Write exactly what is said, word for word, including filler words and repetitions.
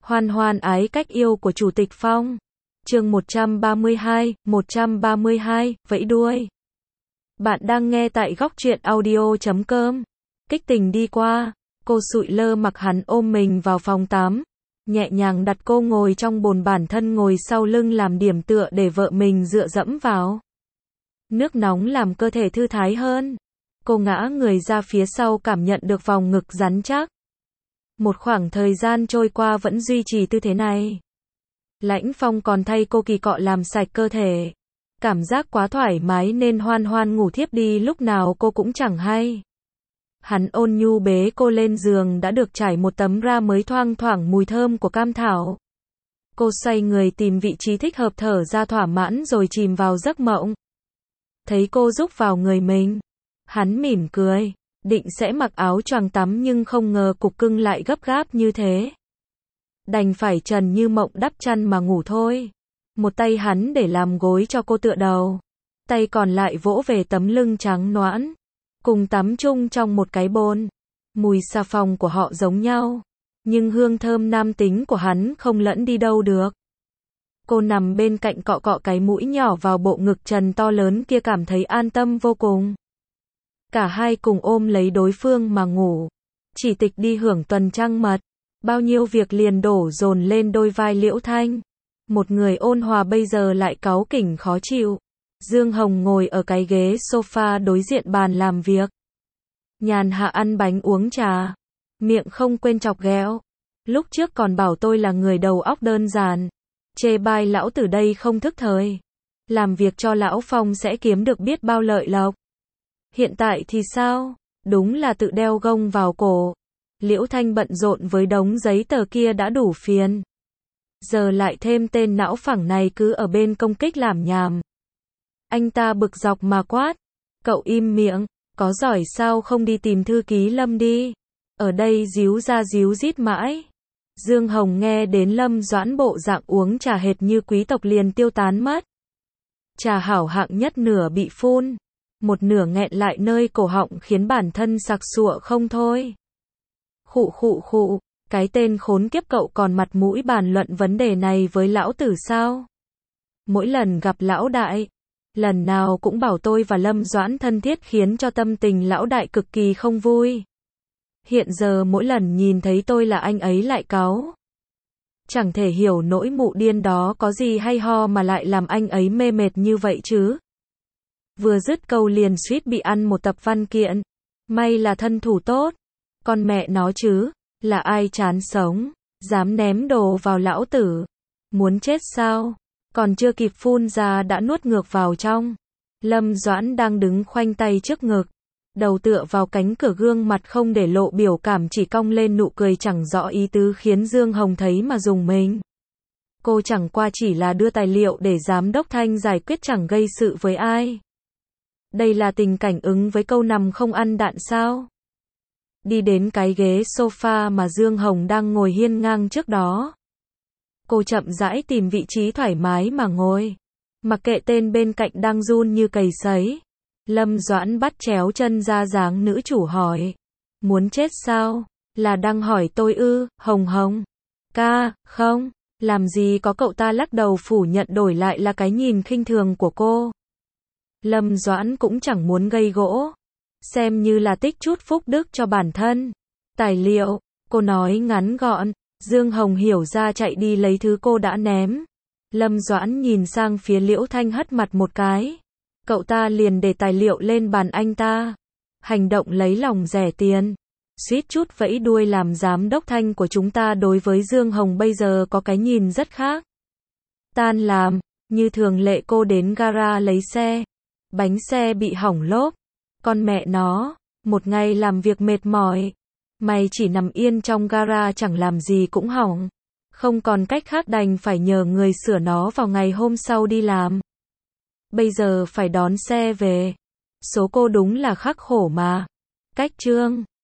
Hoan hoan ái cách yêu của Chủ tịch Phong. Chương một trăm ba mươi hai, một trăm ba mươi hai, vẫy đuôi. Bạn đang nghe tại góc truyện audio chấm com. Kích tình đi qua, cô sụi lơ mặc hắn ôm mình vào phòng tắm, nhẹ nhàng đặt cô ngồi trong bồn, bản thân ngồi sau lưng làm điểm tựa để vợ mình dựa dẫm vào. Nước nóng làm cơ thể thư thái hơn. Cô ngã người ra phía sau, cảm nhận được vòng ngực rắn chắc. Một khoảng thời gian trôi qua vẫn duy trì tư thế này. Lãnh Phong còn thay cô kỳ cọ làm sạch cơ thể. Cảm giác quá thoải mái nên hoan hoan ngủ thiếp đi lúc nào cô cũng chẳng hay. Hắn ôn nhu bế cô lên giường đã được trải một tấm ra mới, thoang thoảng mùi thơm của cam thảo. Cô xoay người tìm vị trí thích hợp, thở ra thỏa mãn rồi chìm vào giấc mộng. Thấy cô rúc vào người mình, hắn mỉm cười, định sẽ mặc áo choàng tắm nhưng không ngờ cục cưng lại gấp gáp như thế. Đành phải trần như mộng đắp chăn mà ngủ thôi. Một tay hắn để làm gối cho cô tựa đầu, tay còn lại vỗ về tấm lưng trắng nõn. Cùng tắm chung trong một cái bồn. Mùi xà phòng của họ giống nhau, nhưng hương thơm nam tính của hắn không lẫn đi đâu được. Cô nằm bên cạnh cọ cọ cái mũi nhỏ vào bộ ngực trần to lớn kia, cảm thấy an tâm vô cùng. Cả hai cùng ôm lấy đối phương mà ngủ. Chỉ Tịch đi hưởng tuần trăng mật, bao nhiêu việc liền đổ dồn lên đôi vai Liễu Thanh. Một người ôn hòa bây giờ lại cáu kỉnh khó chịu. Dương Hồng ngồi ở cái ghế sofa đối diện bàn làm việc, nhàn hạ ăn bánh uống trà, miệng không quên chọc ghẹo. Lúc trước còn bảo tôi là người đầu óc đơn giản, chê bai lão tử đây không thức thời, làm việc cho lão Phong sẽ kiếm được biết bao lợi lộc. Hiện tại thì sao? Đúng là tự đeo gông vào cổ. Liễu Thanh bận rộn với đống giấy tờ kia đã đủ phiền, giờ lại thêm tên não phẳng này cứ ở bên công kích làm nhảm. Anh ta bực dọc mà quát, cậu im miệng, có giỏi sao không đi tìm thư ký Lâm đi, ở đây díu ra díu dít mãi. Dương Hồng nghe đến Lâm Doãn bộ dạng uống trà hệt như quý tộc liền tiêu tán mất. Trà hảo hạng nhất nửa bị phun, một nửa nghẹn lại nơi cổ họng khiến bản thân sặc sụa không thôi. Khụ khụ khụ, cái tên khốn kiếp cậu còn mặt mũi bàn luận vấn đề này với lão tử sao? Mỗi lần gặp lão đại, lần nào cũng bảo tôi và Lâm Doãn thân thiết khiến cho tâm tình lão đại cực kỳ không vui. Hiện giờ mỗi lần nhìn thấy tôi là anh ấy lại cáu. Chẳng thể hiểu nỗi mụ điên đó có gì hay ho mà lại làm anh ấy mê mệt như vậy chứ. Vừa dứt câu liền suýt bị ăn một tập văn kiện. May là thân thủ tốt. Con mẹ nó chứ, là ai chán sống, dám ném đồ vào lão tử. Muốn chết sao? Còn chưa kịp phun ra đã nuốt ngược vào trong. Lâm Doãn đang đứng khoanh tay trước ngực, đầu tựa vào cánh cửa, gương mặt không để lộ biểu cảm, chỉ cong lên nụ cười chẳng rõ ý tứ khiến Dương Hồng thấy mà rùng mình. Cô chẳng qua chỉ là đưa tài liệu để giám đốc Thanh giải quyết, chẳng gây sự với ai. Đây là tình cảnh ứng với câu nằm không ăn đạn sao? Đi đến cái ghế sofa mà Dương Hồng đang ngồi hiên ngang trước đó. Cô chậm rãi tìm vị trí thoải mái mà ngồi. Mặc kệ tên bên cạnh đang run như cầy sấy. Lâm Doãn bắt chéo chân ra dáng nữ chủ hỏi. Muốn chết sao? Là đang hỏi tôi ư? Hồng Hồng. Ca, không. Làm gì có, cậu ta lắc đầu phủ nhận, đổi lại là cái nhìn khinh thường của cô. Lâm Doãn cũng chẳng muốn gây gỗ, xem như là tích chút phúc đức cho bản thân. Tài liệu, cô nói ngắn gọn. Dương Hồng hiểu ra chạy đi lấy thứ cô đã ném. Lâm Doãn nhìn sang phía Liễu Thanh hất mặt một cái. Cậu ta liền để tài liệu lên bàn anh ta. Hành động lấy lòng rẻ tiền. Suýt chút vẫy đuôi, làm giám đốc Thanh của chúng ta đối với Dương Hồng bây giờ có cái nhìn rất khác. Tan làm, như thường lệ cô đến gara lấy xe. Bánh xe bị hỏng lốp. Con mẹ nó, một ngày làm việc mệt mỏi. Mày chỉ nằm yên trong gara chẳng làm gì cũng hỏng. Không còn cách khác đành phải nhờ người sửa nó vào ngày hôm sau đi làm. Bây giờ phải đón xe về. Số cô đúng là khắc khổ mà. Cách chương